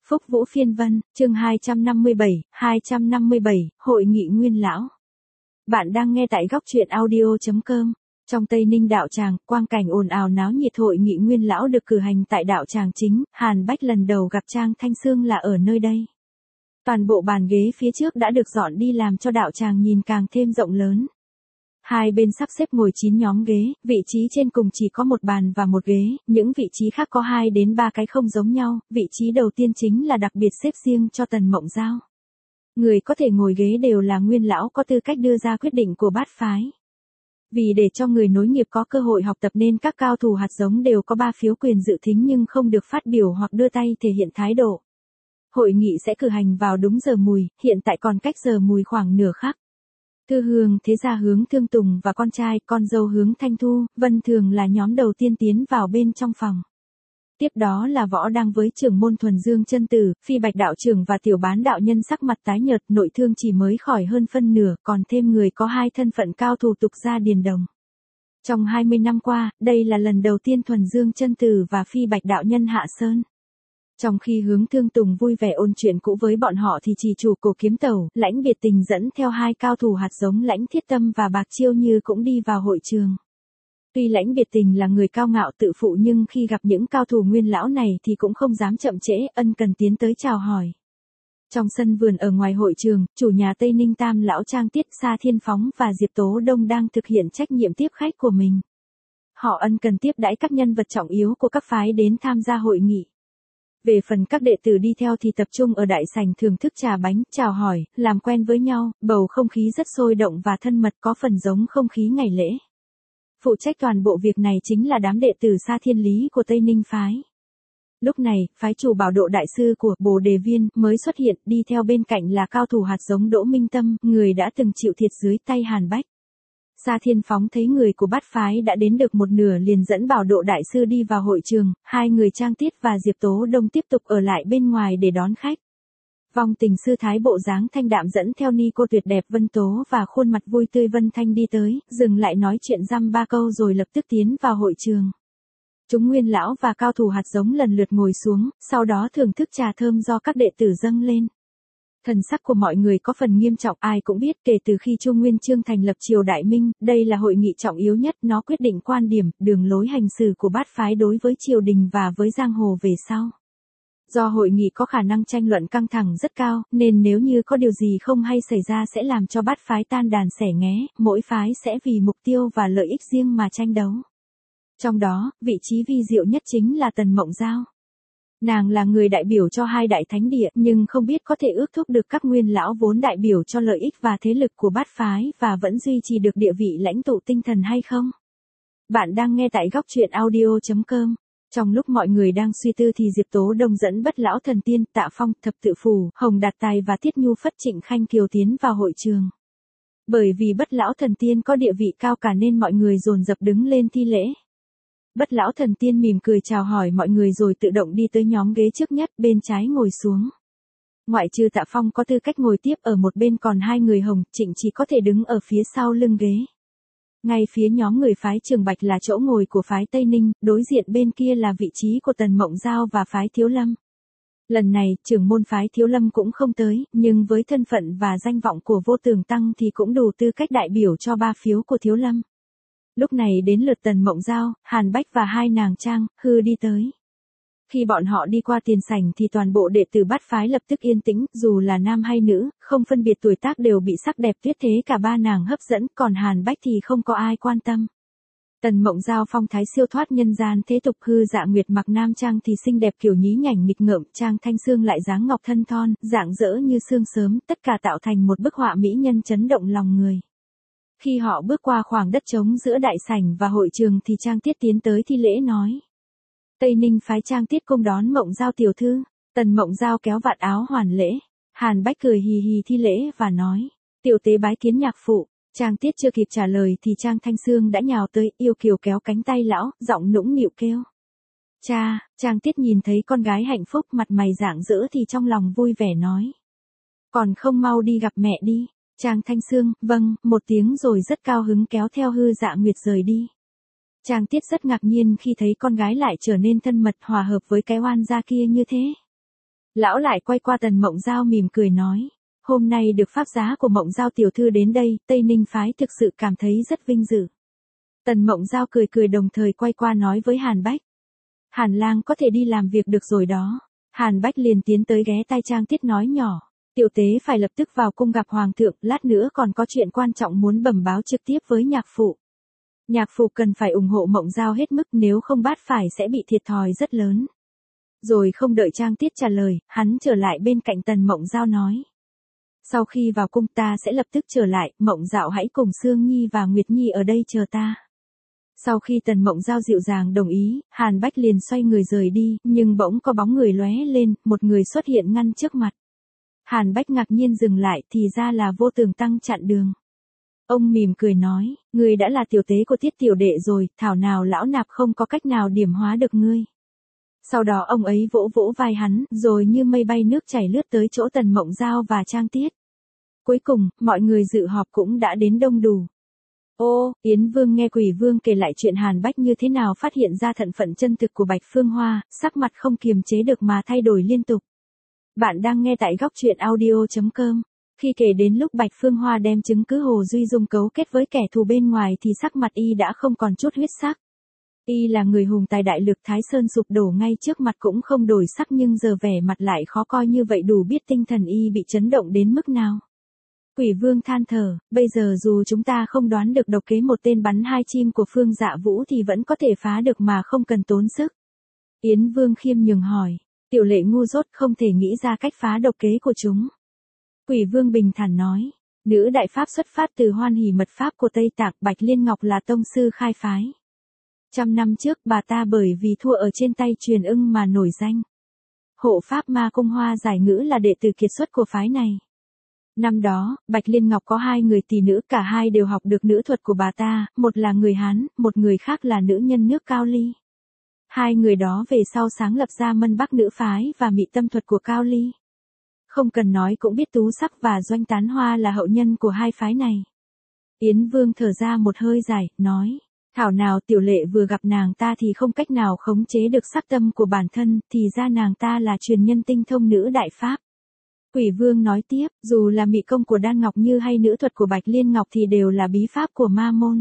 Phúc Vũ Phiên Vân, chương 257, Hội nghị Nguyên Lão. Bạn đang nghe tại góc truyện audio.com. Trong Tây Ninh đạo tràng, quang cảnh ồn ào náo nhiệt hội nghị Nguyên Lão được cử hành tại đạo tràng chính, Hàn Bách lần đầu gặp Trang Thanh Sương là ở nơi đây. Toàn bộ bàn ghế phía trước đã được dọn đi làm cho đạo tràng nhìn càng thêm rộng lớn. Hai bên sắp xếp ngồi 9 nhóm ghế, vị trí trên cùng chỉ có một bàn và một ghế, những vị trí khác có 2 đến 3 cái không giống nhau, vị trí đầu tiên chính là đặc biệt xếp riêng cho Tần Mộng Giao. Người có thể ngồi ghế đều là Nguyên Lão có tư cách đưa ra quyết định của bát phái. Vì để cho người nối nghiệp có cơ hội học tập nên các cao thủ hạt giống đều có 3 phiếu quyền dự thính nhưng không được phát biểu hoặc đưa tay thể hiện thái độ. Hội nghị sẽ cử hành vào đúng giờ mùi, hiện tại còn cách giờ mùi khoảng nửa khắc. Thư Hương thế gia hướng Thương Tùng và con trai, con dâu hướng Thanh Thu, Vân Thường là nhóm đầu tiên tiến vào bên trong phòng. Tiếp đó là Võ Đăng với trưởng môn Thuần Dương Chân Tử, Phi Bạch đạo trưởng và Tiểu Bán đạo nhân sắc mặt tái nhợt, nội thương chỉ mới khỏi hơn phân nửa, còn thêm người có 2 thân phận cao thủ tục gia Điền Đồng. Trong 20 năm qua, đây là lần đầu tiên Thuần Dương Chân Tử và Phi Bạch đạo nhân hạ sơn. Trong khi hướng Thương Tùng vui vẻ ôn chuyện cũ với bọn họ thì chỉ chủ Cổ Kiếm Tẩu, Lãnh Biệt Tình dẫn theo 2 cao thủ hạt giống Lãnh Thiết Tâm và Bạc Chiêu Như cũng đi vào hội trường. Tuy Lãnh Biệt Tình là người cao ngạo tự phụ nhưng khi gặp những cao thủ Nguyên Lão này thì cũng không dám chậm trễ, ân cần tiến tới chào hỏi. Trong sân vườn ở ngoài hội trường, chủ nhà Tây Ninh Tam Lão Trang Tiết, Sa Thiên Phóng và Diệp Tố Đông đang thực hiện trách nhiệm tiếp khách của mình. Họ ân cần tiếp đãi các nhân vật trọng yếu của các phái đến tham gia hội nghị. Về phần các đệ tử đi theo thì tập trung ở đại sảnh thưởng thức trà bánh, chào hỏi, làm quen với nhau, bầu không khí rất sôi động và thân mật có phần giống không khí ngày lễ. Phụ trách toàn bộ việc này chính là đám đệ tử Sa Thiên Lý của Tây Ninh phái. Lúc này, phái chủ Bảo Độ đại sư của Bồ Đề Viên mới xuất hiện, đi theo bên cạnh là cao thủ hạt giống Đỗ Minh Tâm, người đã từng chịu thiệt dưới tay Hàn Bách. Sa Thiên Phóng thấy người của bát phái đã đến được một nửa liền dẫn Bảo Độ đại sư đi vào hội trường, 2 người Trang Tiết và Diệp Tố Đông tiếp tục ở lại bên ngoài để đón khách. Vong Tình sư thái bộ dáng thanh đạm dẫn theo ni cô tuyệt đẹp Vân Tố và khuôn mặt vui tươi Vân Thanh đi tới, dừng lại nói chuyện dăm ba câu rồi lập tức tiến vào hội trường. Chúng Nguyên Lão và cao thủ hạt giống lần lượt ngồi xuống, sau đó thưởng thức trà thơm do các đệ tử dâng lên. Thần sắc của mọi người có phần nghiêm trọng, ai cũng biết kể từ khi Chu Nguyên Chương thành lập triều Đại Minh, đây là hội nghị trọng yếu nhất, nó quyết định quan điểm, đường lối hành xử của bát phái đối với triều đình và với giang hồ về sau. Do hội nghị có khả năng tranh luận căng thẳng rất cao, nên nếu như có điều gì không hay xảy ra sẽ làm cho bát phái tan đàn xẻ nghé, mỗi phái sẽ vì mục tiêu và lợi ích riêng mà tranh đấu. Trong đó, vị trí vi diệu nhất chính là Tần Mộng Giao. Nàng là người đại biểu cho 2 đại thánh địa nhưng không biết có thể ước thúc được các Nguyên Lão vốn đại biểu cho lợi ích và thế lực của bát phái và vẫn duy trì được địa vị lãnh tụ tinh thần hay không? Bạn đang nghe tại góc truyện audio.com. Trong lúc mọi người đang suy tư thì Diệp Tố Đông dẫn Bất Lão Thần Tiên, Tạ Phong, Thập Tự Phù, Hồng Đạt Tài và Tiết Nhu Phất Trịnh Khanh Kiều tiến vào hội trường. Bởi vì Bất Lão Thần Tiên có địa vị cao cả nên mọi người dồn dập đứng lên thi lễ. Bất Lão Thần Tiên mỉm cười chào hỏi mọi người rồi tự động đi tới nhóm ghế trước nhất, bên trái ngồi xuống. Ngoại trừ Tạ Phong có tư cách ngồi tiếp ở một bên còn 2 người Hồng, Trịnh chỉ có thể đứng ở phía sau lưng ghế. Ngay phía nhóm người phái Trường Bạch là chỗ ngồi của phái Tây Ninh, đối diện bên kia là vị trí của Tần Mộng Giao và phái Thiếu Lâm. Lần này, trưởng môn phái Thiếu Lâm cũng không tới, nhưng với thân phận và danh vọng của Vô Tường Tăng thì cũng đủ tư cách đại biểu cho 3 phiếu của Thiếu Lâm. Lúc này đến lượt Tần Mộng Giao, Hàn Bách và 2 nàng Trang, Hư đi tới. Khi bọn họ đi qua tiền sảnh thì toàn bộ đệ tử bát phái lập tức yên tĩnh, dù là nam hay nữ, không phân biệt tuổi tác đều bị sắc đẹp tuyệt thế cả 3 nàng hấp dẫn, còn Hàn Bách thì không có ai quan tâm. Tần Mộng Giao phong thái siêu thoát nhân gian thế tục, Hư Dạ Nguyệt mặc nam trang thì xinh đẹp kiểu nhí nhảnh nghịch ngợm, Trang Thanh Sương lại dáng ngọc thân thon, dạng dỡ như sương sớm, tất cả tạo thành một bức họa mỹ nhân chấn động lòng người. Khi họ bước qua khoảng đất trống giữa đại sảnh và hội trường thì Trang Tiết tiến tới thi lễ nói. Tây Ninh phái Trang Tiết cung đón Mộng Giao tiểu thư. Tần Mộng Giao kéo vạt áo hoàn lễ. Hàn Bách cười hì hì thi lễ và nói. Tiểu tế bái kiến nhạc phụ. Trang Tiết chưa kịp trả lời thì Trang Thanh Sương đã nhào tới, yêu kiều kéo cánh tay lão, giọng nũng nịu kêu. Cha, Trang Tiết nhìn thấy con gái hạnh phúc mặt mày rạng rỡ thì trong lòng vui vẻ nói. Còn không mau đi gặp mẹ đi. Trang Thanh Sương, vâng, một tiếng rồi rất cao hứng kéo theo Hư Dạ Nguyệt rời đi. Trang Tiết rất ngạc nhiên khi thấy con gái lại trở nên thân mật hòa hợp với cái oan gia kia như thế. Lão lại quay qua Tần Mộng Giao mỉm cười nói. Hôm nay được pháp giá của Mộng Giao tiểu thư đến đây, Tây Ninh phái thực sự cảm thấy rất vinh dự. Tần Mộng Giao cười cười đồng thời quay qua nói với Hàn Bách. Hàn lang có thể đi làm việc được rồi đó. Hàn Bách liền tiến tới ghé tai Trang Tiết nói nhỏ. Tiểu tế phải lập tức vào cung gặp Hoàng thượng, lát nữa còn có chuyện quan trọng muốn bẩm báo trực tiếp với nhạc phụ. Nhạc phụ cần phải ủng hộ Mộng Giao hết mức, nếu không bát phải sẽ bị thiệt thòi rất lớn. Rồi không đợi Trang Tiết trả lời, hắn trở lại bên cạnh Tần Mộng Giao nói. Sau khi vào cung ta sẽ lập tức trở lại, Mộng Dạo hãy cùng Sương Nhi và Nguyệt Nhi ở đây chờ ta. Sau khi Tần Mộng Giao dịu dàng đồng ý, Hàn Bách liền xoay người rời đi, nhưng bỗng có bóng người lóe lên, một người xuất hiện ngăn trước mặt. Hàn Bách ngạc nhiên dừng lại, thì ra là Vô Tường Tăng chặn đường. Ông mỉm cười nói, ngươi đã là tiểu tế của Tiết tiểu đệ rồi, thảo nào lão nạp không có cách nào điểm hóa được ngươi. Sau đó ông ấy vỗ vỗ vai hắn, rồi như mây bay nước chảy lướt tới chỗ Tần Mộng Giao và Trang Tiết. Cuối cùng, mọi người dự họp cũng đã đến đông đủ. Ô, Yến Vương nghe Quỷ Vương kể lại chuyện Hàn Bách như thế nào phát hiện ra thân phận chân thực của Bạch Phương Hoa, sắc mặt không kiềm chế được mà thay đổi liên tục. Bạn đang nghe tại góc truyện audio.com. Khi kể đến lúc Bạch Phương Hoa đem chứng cứ Hồ Duy Dung cấu kết với kẻ thù bên ngoài thì sắc mặt y đã không còn chút huyết sắc. Y là người hùng tài đại lực, Thái Sơn sụp đổ ngay trước mặt cũng không đổi sắc, nhưng giờ vẻ mặt lại khó coi như vậy đủ biết tinh thần y bị chấn động đến mức nào. Quỷ Vương than thở, bây giờ dù chúng ta không đoán được độc kế một tên bắn hai chim của Phương Dạ Vũ thì vẫn có thể phá được mà không cần tốn sức. Yến Vương khiêm nhường hỏi, tiểu lệ ngu dốt không thể nghĩ ra cách phá độc kế của chúng. Quỷ Vương bình thản nói, nữ đại pháp xuất phát từ Hoan Hỷ Mật Pháp của Tây Tạng, Bạch Liên Ngọc là tông sư khai phái. 100 năm trước bà ta bởi vì thua ở trên tay Truyền Ưng mà nổi danh. Hộ pháp Ma Cung Hoa Giải Ngữ là đệ tử kiệt xuất của phái này. Năm đó, Bạch Liên Ngọc có hai người tỷ nữ, cả hai đều học được nữ thuật của bà ta, một là người Hán, một người khác là nữ nhân nước Cao Ly. Hai người đó về sau sáng lập ra Mân Bắc Nữ Phái và Mị Tâm Thuật của Cao Ly. Không cần nói cũng biết Tú Sắc và Doanh Tán Hoa là hậu nhân của hai phái này. Yến Vương thở ra một hơi dài, nói, thảo nào tiểu lệ vừa gặp nàng ta thì không cách nào khống chế được sắc tâm của bản thân, thì ra nàng ta là truyền nhân tinh thông nữ đại pháp. Quỷ Vương nói tiếp, dù là mị công của Đan Ngọc Như hay nữ thuật của Bạch Liên Ngọc thì đều là bí pháp của ma môn.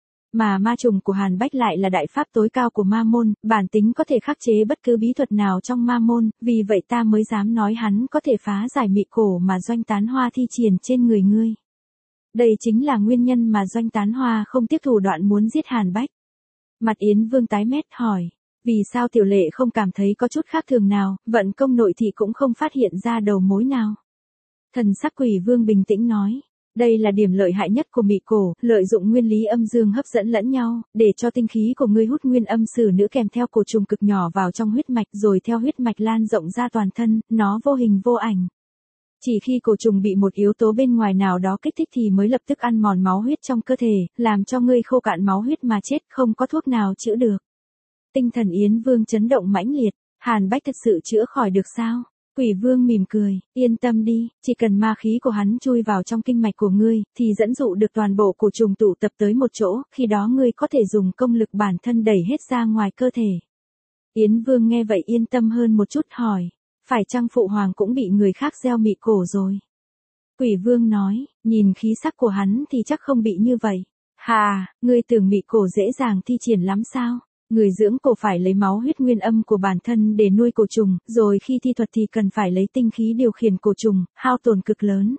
Mà ma trùng của Hàn Bách lại là đại pháp tối cao của ma môn, bản tính có thể khắc chế bất cứ bí thuật nào trong ma môn, vì vậy ta mới dám nói hắn có thể phá giải mị cổ mà Doanh Tán Hoa thi triển trên người ngươi. Đây chính là nguyên nhân mà Doanh Tán Hoa không tiếp thủ đoạn muốn giết Hàn Bách. Mặt Yến Vương tái mét hỏi, vì sao tiểu lệ không cảm thấy có chút khác thường nào, vận công nội thị cũng không phát hiện ra đầu mối nào. Thần sắc Quỷ Vương bình tĩnh nói, đây là điểm lợi hại nhất của mị cổ, lợi dụng nguyên lý âm dương hấp dẫn lẫn nhau, để cho tinh khí của ngươi hút nguyên âm sử nữ kèm theo cổ trùng cực nhỏ vào trong huyết mạch, rồi theo huyết mạch lan rộng ra toàn thân, nó vô hình vô ảnh. Chỉ khi cổ trùng bị một yếu tố bên ngoài nào đó kích thích thì mới lập tức ăn mòn máu huyết trong cơ thể, làm cho ngươi khô cạn máu huyết mà chết, không có thuốc nào chữa được. Tinh thần Yến Vương chấn động mãnh liệt, Hàn Bách thật sự chữa khỏi được sao? Quỷ Vương mỉm cười, yên tâm đi, chỉ cần ma khí của hắn chui vào trong kinh mạch của ngươi, thì dẫn dụ được toàn bộ cổ trùng tụ tập tới một chỗ, khi đó ngươi có thể dùng công lực bản thân đẩy hết ra ngoài cơ thể. Yến Vương nghe vậy yên tâm hơn một chút hỏi, phải chăng phụ hoàng cũng bị người khác gieo mị cổ rồi? Quỷ Vương nói, nhìn khí sắc của hắn thì chắc không bị như vậy. Hà, ngươi tưởng mị cổ dễ dàng thi triển lắm sao? Người dưỡng cổ phải lấy máu huyết nguyên âm của bản thân để nuôi cổ trùng, rồi khi thi thuật thì cần phải lấy tinh khí điều khiển cổ trùng, hao tổn cực lớn.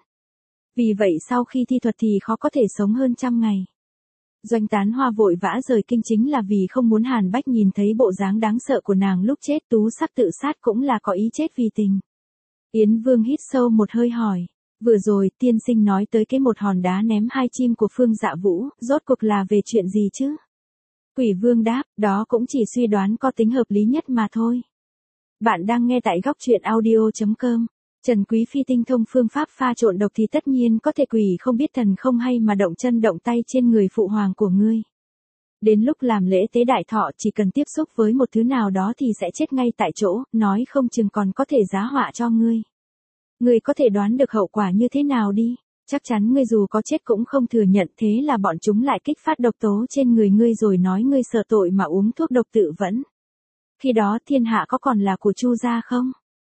Vì vậy sau khi thi thuật thì khó có thể sống hơn 100 ngày. Doanh Tán Hoa vội vã rời kinh chính là vì không muốn Hàn Bách nhìn thấy bộ dáng đáng sợ của nàng lúc chết. Tú Sắc tự sát cũng là có ý chết vì tình. Yến Vương hít sâu một hơi hỏi, vừa rồi tiên sinh nói tới cái một hòn đá ném hai chim của Phương Dạ Vũ, rốt cuộc là về chuyện gì chứ? Quỷ Vương đáp, đó cũng chỉ suy đoán có tính hợp lý nhất mà thôi. Bạn đang nghe tại góc truyện audio.com. Trần Quý Phi tinh thông phương pháp pha trộn độc thì tất nhiên có thể quỷ không biết thần không hay mà động chân động tay trên người phụ hoàng của ngươi. Đến lúc làm lễ tế đại thọ chỉ cần tiếp xúc với một thứ nào đó thì sẽ chết ngay tại chỗ, nói không chừng còn có thể giá họa cho ngươi. Ngươi có thể đoán được hậu quả như thế nào đi? Chắc chắn ngươi dù có chết cũng không thừa nhận, thế là bọn chúng lại kích phát độc tố trên người ngươi rồi nói ngươi sợ tội mà uống thuốc độc tự vẫn. Khi đó thiên hạ có còn là của Chu gia không?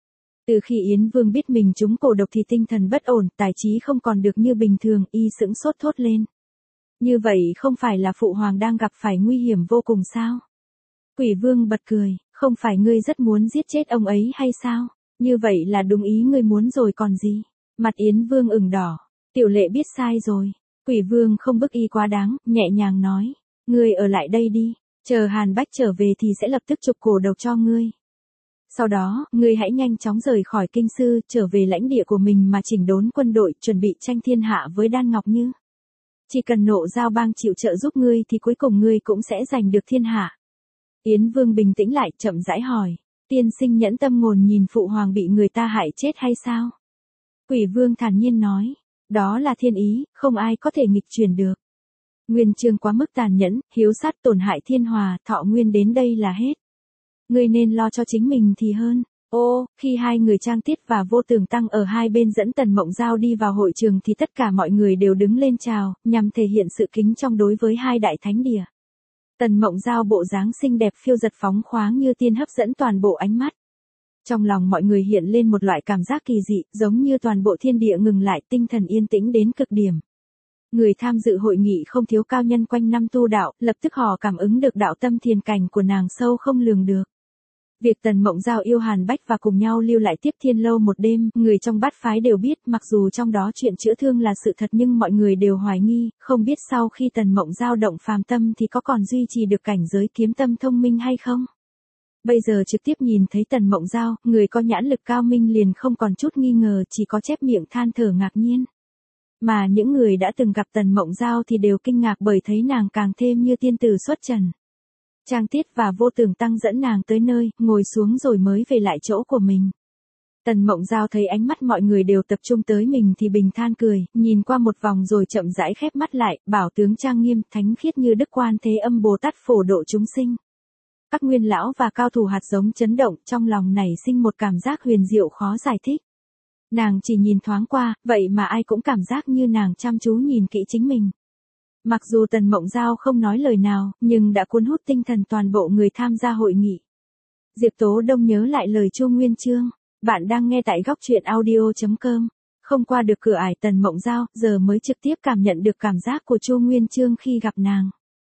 Từ khi Yến Vương biết mình trúng cổ độc thì tinh thần bất ổn, tài trí không còn được như bình thường, y sững sốt thốt lên. Như vậy không phải là phụ hoàng đang gặp phải nguy hiểm vô cùng sao? Quỷ Vương bật cười, không phải ngươi rất muốn giết chết ông ấy hay sao? Như vậy là đúng ý ngươi muốn rồi còn gì? Mặt Yến Vương ửng đỏ, Tiểu Lệ biết sai rồi. Quỷ Vương không bức y quá đáng, nhẹ nhàng nói, ngươi ở lại đây đi, chờ Hàn Bách trở về thì sẽ lập tức chụp cổ độc cho ngươi. Sau đó, ngươi hãy nhanh chóng rời khỏi kinh sư, trở về lãnh địa của mình mà chỉnh đốn quân đội, chuẩn bị tranh thiên hạ với Đan Ngọc Như. Chỉ cần Nộ Giao Bang chịu trợ giúp ngươi thì cuối cùng ngươi cũng sẽ giành được thiên hạ. Yến Vương bình tĩnh lại, chậm rãi hỏi, tiên sinh nhẫn tâm ngồn nhìn phụ hoàng bị người ta hại chết hay sao? Quỷ Vương thản nhiên nói, đó là thiên ý, không ai có thể nghịch chuyển được. Nguyên Chương quá mức tàn nhẫn, hiếu sát tổn hại thiên hòa, thọ nguyên đến đây là hết. Ngươi nên lo cho chính mình thì hơn. Ô, khi hai người Trang Tiết và Vô Tường Tăng ở hai bên dẫn Tần Mộng Giao đi vào hội trường thì tất cả mọi người đều đứng lên chào, nhằm thể hiện sự kính trọng đối với hai đại thánh địa. Tần Mộng Giao bộ dáng xinh đẹp phiêu giật phóng khoáng như tiên hấp dẫn toàn bộ ánh mắt. Trong lòng mọi người hiện lên một loại cảm giác kỳ dị, giống như toàn bộ thiên địa ngừng lại, tinh thần yên tĩnh đến cực điểm. Người tham dự hội nghị không thiếu cao nhân quanh năm tu đạo, lập tức họ cảm ứng được đạo tâm thiền cảnh của nàng sâu không lường được. Việc Tần Mộng Giao yêu Hàn Bách và cùng nhau lưu lại Tiếp Thiên Lâu một đêm, người trong bát phái đều biết, mặc dù trong đó chuyện chữa thương là sự thật nhưng mọi người đều hoài nghi, không biết sau khi Tần Mộng Giao động phàm tâm thì có còn duy trì được cảnh giới kiếm tâm thông minh hay không. Bây giờ trực tiếp nhìn thấy Tần Mộng Giao, người có nhãn lực cao minh liền không còn chút nghi ngờ, chỉ có chép miệng than thở ngạc nhiên. Mà những người đã từng gặp Tần Mộng Giao thì đều kinh ngạc bởi thấy nàng càng thêm như tiên tử xuất trần. Trang Tiết và Vô Tường Tăng dẫn nàng tới nơi, ngồi xuống rồi mới về lại chỗ của mình. Tần Mộng Giao thấy ánh mắt mọi người đều tập trung tới mình thì bình than cười, nhìn qua một vòng rồi chậm rãi khép mắt lại, bảo tướng trang nghiêm, thánh khiết như Đức Quan Thế Âm Bồ Tát phổ độ chúng sinh. Các nguyên lão và cao thủ hạt giống chấn động, trong lòng nảy sinh một cảm giác huyền diệu khó giải thích. Nàng chỉ nhìn thoáng qua, vậy mà ai cũng cảm giác như nàng chăm chú nhìn kỹ chính mình. Mặc dù Tần Mộng Giao không nói lời nào, nhưng đã cuốn hút tinh thần toàn bộ người tham gia hội nghị. Diệp Tố Đông nhớ lại lời Chu Nguyên Chương, bạn đang nghe tại góc truyện audio.com. Không qua được cửa ải Tần Mộng Giao, giờ mới trực tiếp cảm nhận được cảm giác của Chu Nguyên Chương khi gặp nàng.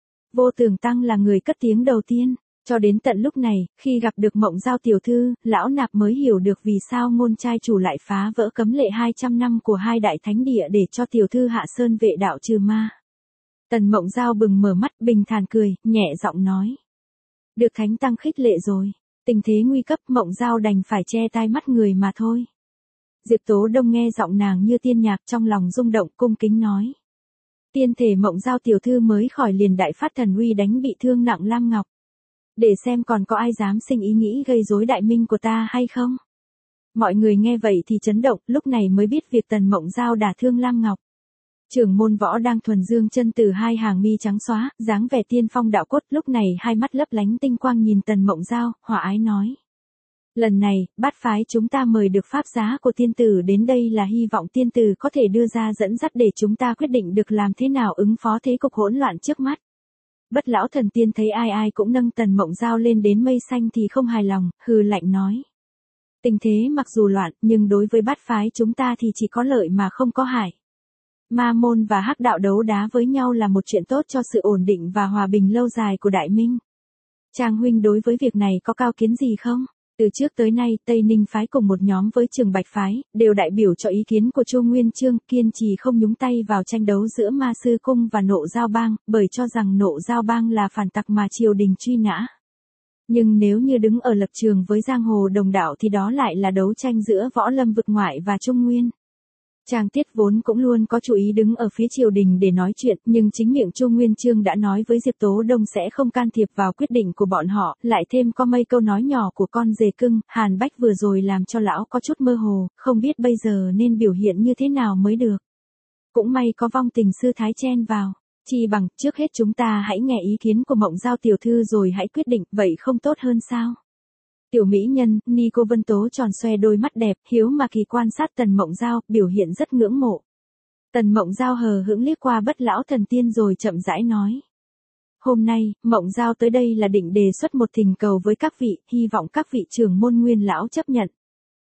Vô Tường Tăng là người cất tiếng đầu tiên. Cho đến tận lúc này, khi gặp được Mộng Giao tiểu thư, lão nạp mới hiểu được vì sao Ngôn trai chủ lại phá vỡ cấm lệ 200 năm của hai đại thánh địa để cho tiểu thư hạ sơn vệ đạo trừ ma. Tần Mộng Giao bừng mở mắt, bình thản cười, nhẹ giọng nói. Được thánh tăng khích lệ rồi. Tình thế nguy cấp, Mộng Giao đành phải che tai mắt người mà thôi. Diệp Tố Đông nghe giọng nàng như tiên nhạc, trong lòng rung động, cung kính nói. Tiên thể Mộng Giao tiểu thư mới khỏi liền đại phát thần uy đánh bị thương nặng Lam Ngọc. Để xem còn có ai dám sinh ý nghĩ gây rối đại minh của ta hay không. Mọi người nghe vậy thì chấn động, lúc này mới biết việc Tần Mộng Giao đả thương Lam Ngọc. Trưởng môn Võ đang thuần dương chân từ hai hàng mi trắng xóa, dáng vẻ tiên phong đạo cốt, lúc này hai mắt lấp lánh tinh quang nhìn Tần Mộng Giao, hòa ái nói. Lần này, bát phái chúng ta mời được pháp giá của tiên tử đến đây là hy vọng tiên tử có thể đưa ra dẫn dắt để chúng ta quyết định được làm thế nào ứng phó thế cục hỗn loạn trước mắt. Bất lão thần tiên thấy ai ai cũng nâng Tần Mộng Giao lên đến mây xanh thì không hài lòng, hừ lạnh nói. Tình thế mặc dù loạn, nhưng đối với bát phái chúng ta thì chỉ có lợi mà không có hại. Ma môn và hắc đạo đấu đá với nhau là một chuyện tốt cho sự ổn định và hòa bình lâu dài của Đại Minh. Trang huynh đối với việc này có cao kiến gì không? Từ trước tới nay, Tây Ninh phái cùng một nhóm với Trường Bạch phái, đều đại biểu cho ý kiến của Chu Nguyên Chương, kiên trì không nhúng tay vào tranh đấu giữa Ma Sư Cung và Nộ Giao Bang, bởi cho rằng Nộ Giao Bang là phản tặc mà triều đình truy nã. Nhưng nếu như đứng ở lập trường với giang hồ đồng đạo thì đó lại là đấu tranh giữa võ lâm vực ngoại và Trung Nguyên. Trang Tiết vốn cũng luôn có chú ý đứng ở phía triều đình để nói chuyện, nhưng chính miệng Chu Nguyên Chương đã nói với Diệp Tố Đông sẽ không can thiệp vào quyết định của bọn họ, lại thêm có mấy câu nói nhỏ của con dề cưng, Hàn Bách vừa rồi làm cho lão có chút mơ hồ, không biết bây giờ nên biểu hiện như thế nào mới được. Cũng may có vong tình sư thái chen vào, chi bằng trước hết chúng ta hãy nghe ý kiến của Mộng Giao tiểu thư rồi hãy quyết định, vậy không tốt hơn sao? Tiểu mỹ nhân, Nico Vân Tố tròn xoe đôi mắt đẹp, hiếu mà kỳ quan sát Tần Mộng Giao, biểu hiện rất ngưỡng mộ. Tần Mộng Giao hờ hững liếc qua bất lão thần tiên rồi chậm rãi nói. Hôm nay, Mộng Giao tới đây là định đề xuất một thỉnh cầu với các vị, hy vọng các vị trưởng môn nguyên lão chấp nhận.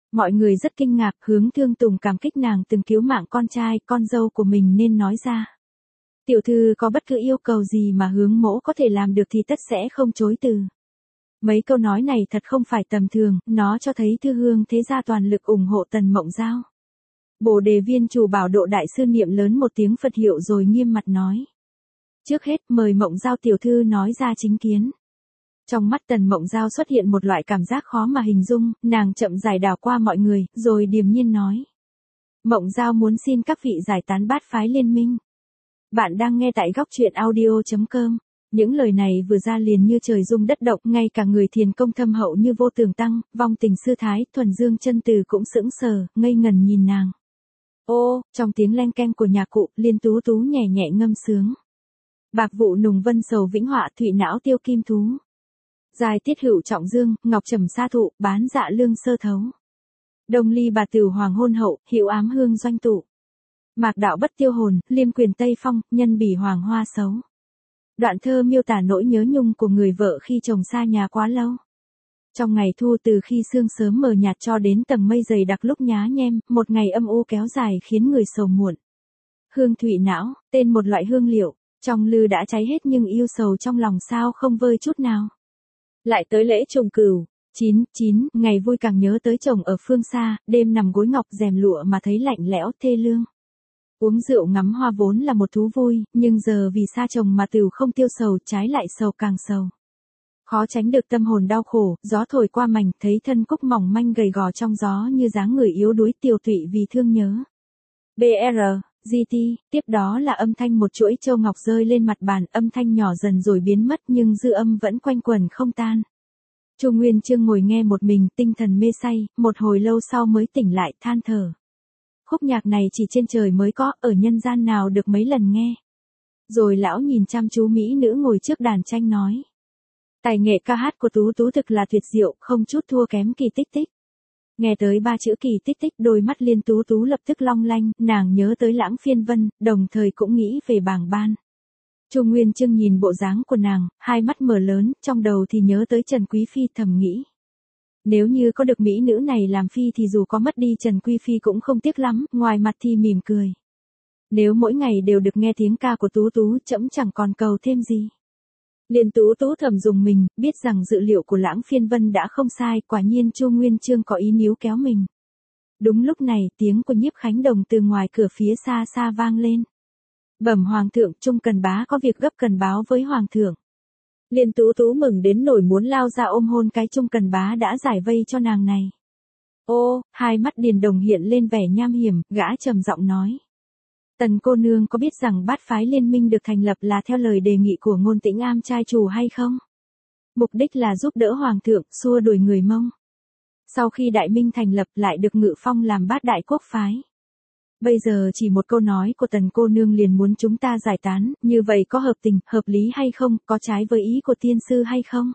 Mọi người rất kinh ngạc, Hướng Thương Tùng cảm kích nàng từng cứu mạng con trai, con dâu của mình nên nói ra. Tiểu thư có bất cứ yêu cầu gì mà Hướng mỗ có thể làm được thì tất sẽ không chối từ. Mấy câu nói này thật không phải tầm thường, nó cho thấy Thư Hương thế gia toàn lực ủng hộ Tần Mộng Giao. Bồ Đề Viên chủ Bảo Độ đại sư niệm lớn một tiếng Phật hiệu rồi nghiêm mặt nói. Trước hết mời Mộng Giao tiểu thư nói ra chính kiến. Trong mắt Tần Mộng Giao xuất hiện một loại cảm giác khó mà hình dung, nàng chậm rãi đảo qua mọi người, rồi điềm nhiên nói. Mộng Giao muốn xin các vị giải tán bát phái liên minh. Bạn đang nghe tại góc truyện audio.com. Những lời này vừa ra liền như trời rung đất động, ngay cả người thiền công thâm hậu như Vô Tường Tăng, Vong Tình Sư Thái, Thuần Dương Chân Từ cũng sững sờ, ngây ngần nhìn nàng. Ô, trong tiếng leng keng của nhạc cụ, Liên Tú Tú nhẹ nhẹ ngâm sướng. Bạc vụ nùng vân sầu vĩnh họa, thụy não tiêu kim thú. Dài tiết hữu trọng dương, ngọc trầm sa thụ, bán dạ lương sơ thấu. Đông ly bà tử hoàng hôn hậu, hiệu ám hương doanh tụ. Mạc đạo bất tiêu hồn, liêm quyền tây phong, nhân bỉ hoàng hoa xấu. Đoạn thơ miêu tả nỗi nhớ nhung của người vợ khi chồng xa nhà quá lâu. Trong ngày thu từ khi sương sớm mờ nhạt cho đến tầng mây dày đặc lúc nhá nhem, một ngày âm u kéo dài khiến người sầu muộn. Hương thụy não, tên một loại hương liệu, trong lư đã cháy hết nhưng yêu sầu trong lòng sao không vơi chút nào. Lại tới lễ trùng cửu, 9, ngày vui càng nhớ tới chồng ở phương xa, đêm nằm gối ngọc rèm lụa mà thấy lạnh lẽo thê lương. Uống rượu ngắm hoa vốn là một thú vui, nhưng giờ vì xa chồng mà tửu không tiêu sầu, trái lại sầu càng sầu. Khó tránh được tâm hồn đau khổ, gió thổi qua mảnh, thấy thân cúc mỏng manh gầy gò trong gió như dáng người yếu đuối tiều tụy vì thương nhớ. BR, GT, tiếp đó là âm thanh một chuỗi châu ngọc rơi lên mặt bàn, âm thanh nhỏ dần rồi biến mất nhưng dư âm vẫn quanh quẩn không tan. Chu Nguyên Chương ngồi nghe một mình, tinh thần mê say, một hồi lâu sau mới tỉnh lại, than thở. Khúc nhạc này chỉ trên trời mới có, ở nhân gian nào được mấy lần nghe. Rồi lão nhìn chăm chú mỹ nữ ngồi trước đàn tranh nói. Tài nghệ ca hát của Tú Tú thực là tuyệt diệu, không chút thua kém Kỳ Tích Tích. Nghe tới ba chữ Kỳ Tích Tích, đôi mắt Liên Tú Tú lập tức long lanh, nàng nhớ tới Lãng Phiên Vân, đồng thời cũng nghĩ về Bàng Ban. Chu Nguyên Chương nhìn bộ dáng của nàng, hai mắt mở lớn, trong đầu thì nhớ tới Trần Quý Phi, thầm nghĩ. Nếu như có được mỹ nữ này làm phi thì dù có mất đi Trần Quý Phi cũng không tiếc lắm, ngoài mặt thì mỉm cười. Nếu mỗi ngày đều được nghe tiếng ca của Tú Tú, trẫm chẳng còn cầu thêm gì. Liên Tú Tú thầm dùng mình, biết rằng dự liệu của Lãng Phiên Vân đã không sai, quả nhiên Chu Nguyên Chương có ý níu kéo mình. Đúng lúc này, tiếng của Nhiếp Khánh Đồng từ ngoài cửa phía xa xa vang lên. Bẩm Hoàng thượng, Trung Cần Bá có việc gấp cần báo với Hoàng thượng. Liên Tú Tú mừng đến nỗi muốn lao ra ôm hôn cái Trung Cần Bá đã giải vây cho nàng này. Ô, hai mắt Điền Đồng hiện lên vẻ nham hiểm, gã trầm giọng nói. Tần cô nương có biết rằng bát phái liên minh được thành lập là theo lời đề nghị của Ngôn Tĩnh Am trai chủ hay không? Mục đích là giúp đỡ Hoàng thượng, xua đuổi người Mông. Sau khi Đại Minh thành lập lại được ngự phong làm bát đại quốc phái. Bây giờ chỉ một câu nói của Tần cô nương liền muốn chúng ta giải tán, như vậy có hợp tình, hợp lý hay không, có trái với ý của tiên sư hay không?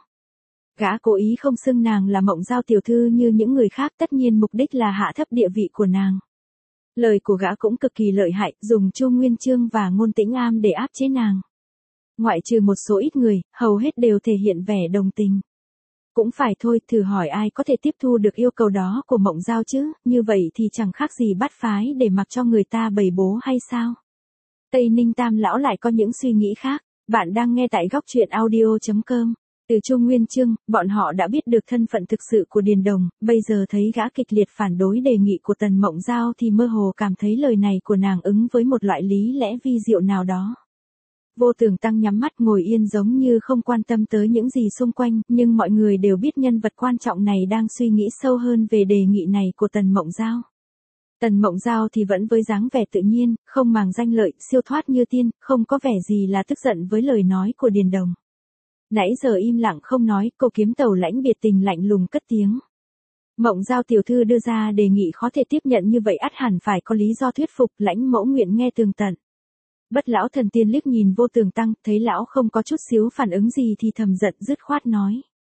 Gã cố ý không xưng nàng là Mộng Giao tiểu thư như những người khác, tất nhiên mục đích là hạ thấp địa vị của nàng. Lời của gã cũng cực kỳ lợi hại, dùng Chu Nguyên Chương và Ngôn Tĩnh Am để áp chế nàng. Ngoại trừ một số ít người, hầu hết đều thể hiện vẻ đồng tình. Cũng phải thôi, thử hỏi ai có thể tiếp thu được yêu cầu đó của Mộng Giao chứ, như vậy thì chẳng khác gì bắt phái để mặc cho người ta bày bố hay sao? Tây Ninh Tam lão lại có những suy nghĩ khác, bạn đang nghe tại góc truyện audio.com. Từ Chu Nguyên Chương, bọn họ đã biết được thân phận thực sự của Điền Đồng, bây giờ thấy gã kịch liệt phản đối đề nghị của Tần Mộng Giao thì mơ hồ cảm thấy lời này của nàng ứng với một loại lý lẽ vi diệu nào đó. Vô Tường Tăng nhắm mắt ngồi yên giống như không quan tâm tới những gì xung quanh, nhưng mọi người đều biết nhân vật quan trọng này đang suy nghĩ sâu hơn về đề nghị này của Tần Mộng Giao. Tần Mộng Giao thì vẫn với dáng vẻ tự nhiên, không màng danh lợi, siêu thoát như tiên, không có vẻ gì là tức giận với lời nói của Điền Đồng. Nãy giờ im lặng không nói, cô Kiếm Tàu Lãnh biệt tình lạnh lùng cất tiếng. Mộng Giao tiểu thư đưa ra đề nghị khó thể tiếp nhận như vậy ắt hẳn phải có lý do thuyết phục, Lãnh mẫu nguyện nghe tường tận. Bất lão thần tiên liếc nhìn Vô Tường Tăng, thấy lão không có chút xíu phản ứng gì thì thầm giận dứt khoát nói.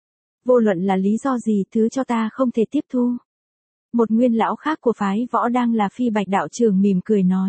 Vô luận là lý do gì, thứ cho ta không thể tiếp thu. Một nguyên lão khác của phái võ đang là Phi Bạch đạo trưởng mỉm cười nói.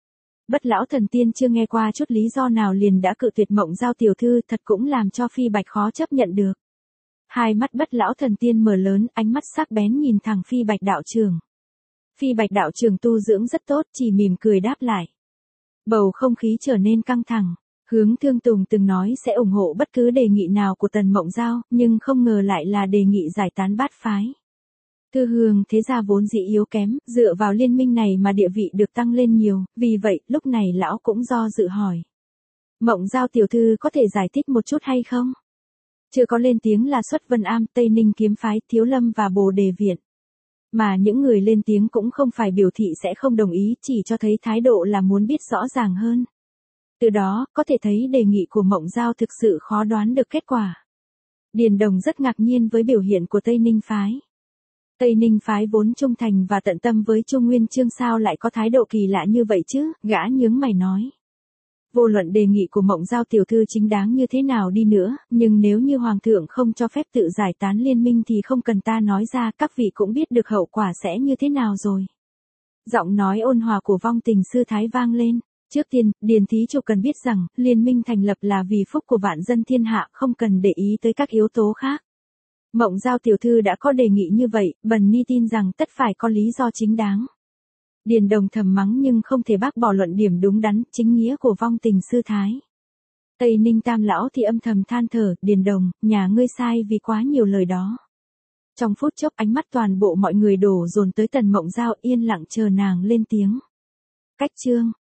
Bất lão thần tiên chưa nghe qua chút lý do nào liền đã cự tuyệt Mộng Giao tiểu thư, thật cũng làm cho Phi Bạch khó chấp nhận được. Hai mắt Bất lão thần tiên mở lớn, ánh mắt sắc bén nhìn thẳng Phi Bạch đạo trưởng. Phi Bạch đạo trưởng tu dưỡng rất tốt, chỉ mỉm cười đáp lại. Bầu không khí trở nên căng thẳng. Hướng Thương Tùng từng nói sẽ ủng hộ bất cứ đề nghị nào của Tần Mộng Giao, nhưng không ngờ lại là đề nghị giải tán bát phái. Thư Hương thế gia vốn dĩ yếu kém, dựa vào liên minh này mà địa vị được tăng lên nhiều, vì vậy, lúc này lão cũng do dự hỏi. Mộng Giao tiểu thư có thể giải thích một chút hay không? Chưa có lên tiếng là Xuất Vân Am, Tây Ninh kiếm phái, Thiếu Lâm và Bồ Đề Viện. Mà những người lên tiếng cũng không phải biểu thị sẽ không đồng ý, chỉ cho thấy thái độ là muốn biết rõ ràng hơn. Từ đó, có thể thấy đề nghị của Mộng Giao thực sự khó đoán được kết quả. Điền Đồng rất ngạc nhiên với biểu hiện của Tây Ninh phái. Tây Ninh phái vốn trung thành và tận tâm với Trung Nguyên Chương sao lại có thái độ kỳ lạ như vậy chứ, gã nhướng mày nói. Vô luận đề nghị của Mộng Giao tiểu thư chính đáng như thế nào đi nữa, nhưng nếu như Hoàng thượng không cho phép tự giải tán liên minh thì không cần ta nói ra, các vị cũng biết được hậu quả sẽ như thế nào rồi. Giọng nói ôn hòa của Vong Tình sư thái vang lên. Trước tiên, Điền thí chủ cần biết rằng, liên minh thành lập là vì phúc của vạn dân thiên hạ, không cần để ý tới các yếu tố khác. Mộng Giao tiểu thư đã có đề nghị như vậy, Bần Ni tin rằng tất phải có lý do chính đáng. Điền Đồng thầm mắng nhưng không thể bác bỏ luận điểm đúng đắn, chính nghĩa của Vong Tình sư thái. Tây Ninh Tam lão thì âm thầm than thở, Điền Đồng, nhà ngươi sai vì quá nhiều lời đó. Trong phút chốc ánh mắt toàn bộ mọi người đổ dồn tới Tần Mộng Giao, yên lặng chờ nàng lên tiếng. Cách chương